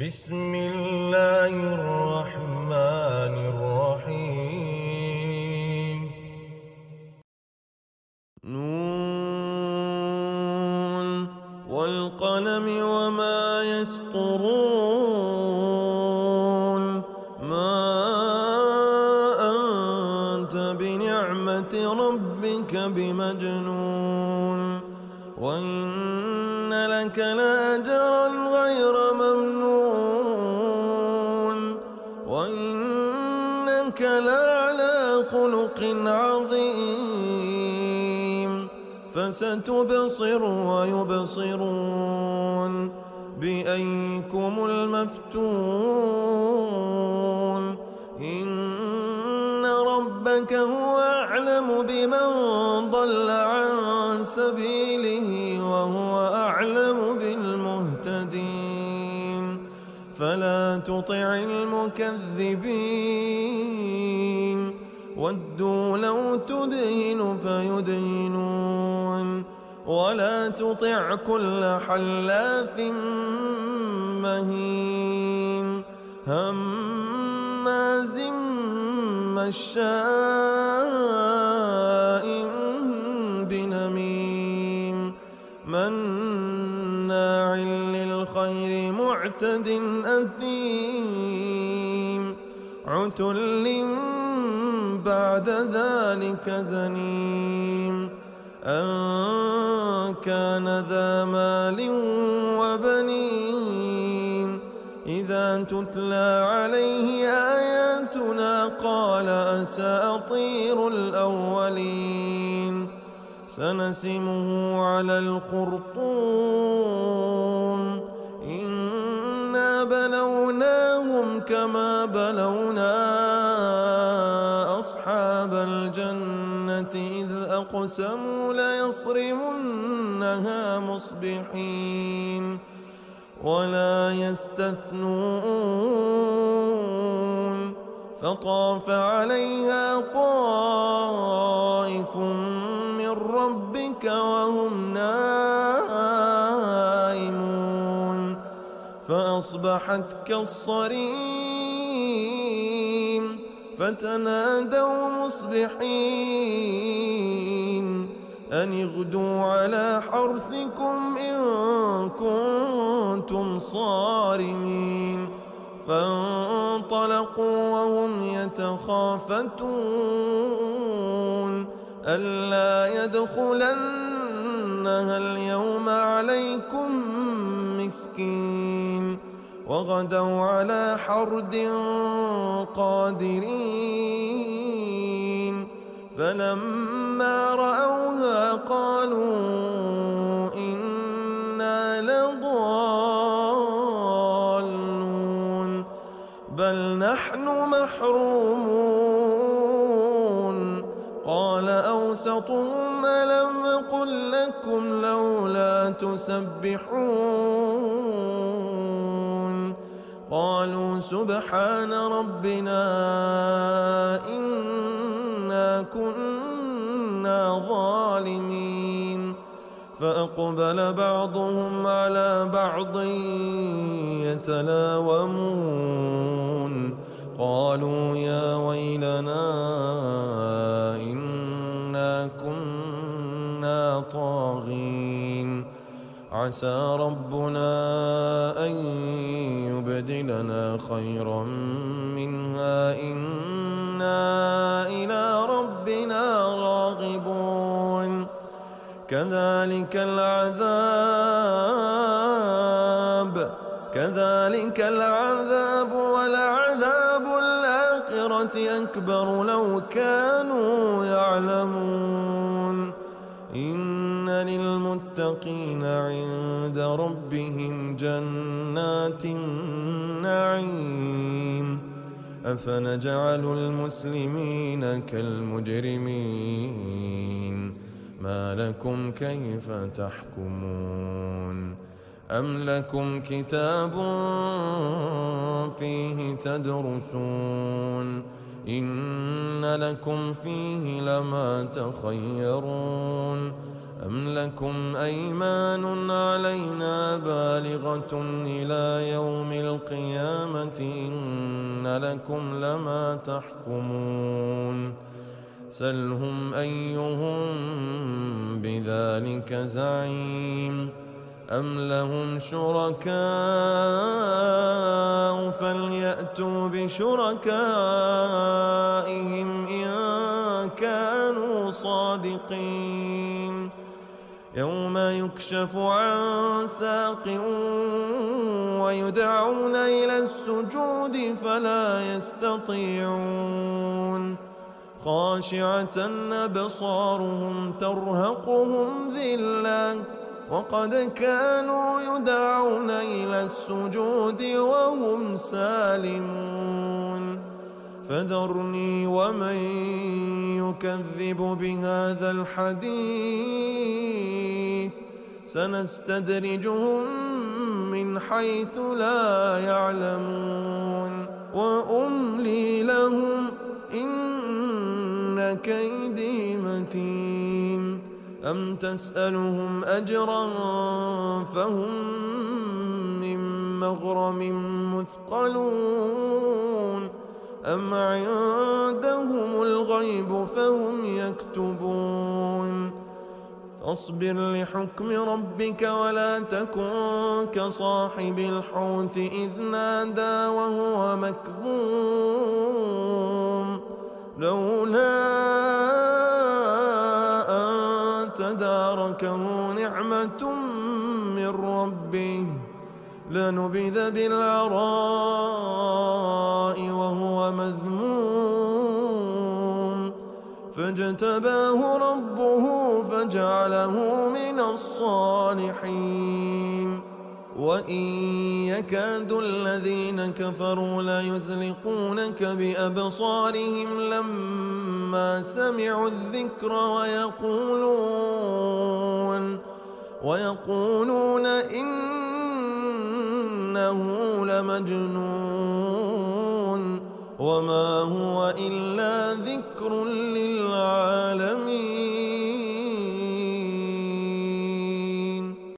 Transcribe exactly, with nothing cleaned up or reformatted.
بسم الله الرحمن الرحيم نون والقلم وما يسطرون ما أنت بنعمة ربك بمجنون وإن لك لأجرا غير ممنون وإنك لعلى خلق عظيم فستبصر ويبصرون بأيكم المفتون إن ربك هو أعلم بمن ضل عن سبيله وهو أعلم بالمهتدين فلا تطع المكذبين ودوا لو تدهن فيدهنون ولا تطع كل حلاف مهين هماز مشاء بنميم مناع للخير معتد أثيم عتل بعد ذلك زنيم أن كان ذا مال وبنين إذا تتلى عليه آياتنا قال أساطير الأولين سنسمه على الخرطوم إنا بلوناهم كما بلونا أصحاب الجنة إذ أقسموا ليصرمنها مصبحين ولا يستثنون فطاف عليها طائف من ربك وهم نائمون فأصبحت كالصريم فتنادوا مصبحين أن اغدوا على حرثكم إن كنتم صارمين فانطلقوا وهم يتخافتون ألا يدخلنها اليوم عليكم مسكين وغدوا على حرد قادرين فلما رأوها قالوا إنا لضالون بل نحن محرومون قال أوسطهم ألم أقل لكم لولا تسبحون قالوا سبحان ربنا إنا كنا ظالمين فأقبل بعضهم على بعض يتلاومون قالوا يا ويلنا إنا كنا طاغين عسى ربنا أن يبدلنا خيرا منها إنا إلى ربنا راغبون كذلك العذاب كذلك العذاب ولعذاب الآخرة أكبر لو كانوا يعلمون إن للمتقين عند ربهم جنات النعيم أفنجعل المسلمين كالمجرمين ما لكم كيف تحكمون أم لكم كتاب فيه تدرسون إن لكم فيه لما تخيرون أم لكم أيمان علينا بالغة إلى يوم القيامة إن لكم لما تحكمون سلهم أيهم بذلك زعيم أم لهم شركاء فليأتوا بشركائهم إن كانوا صادقين يوم يكشف عن ساق ويدعون إلى السجود فلا يستطيعون خاشعة أبصارهم ترهقهم ذلة وقد كانوا يدعون إلى السجود وهم سالمون فذرني ومن يكذب بهذا الحديث سنستدرجهم من حيث لا يعلمون وأملي لهم إن كيدي متين أم تسألهم أجرا فهم من مغرم مثقلون أم عندهم الغيب فهم يكتبون فاصبر لحكم ربك ولا تكن كصاحب الحوت إذ نادى وهو مكظوم لولا أن تداركه نعمة من ربه لنبذ بالعراء وهو مذموم فاجتباه ربه فجعله من الصالحين وإن يكاد الذين كفروا ليزلقونك بأبصارهم لما سمعوا الذكر ويقولون ويقولون إنه لمجنون وما هو إلا ذكر للعالمين.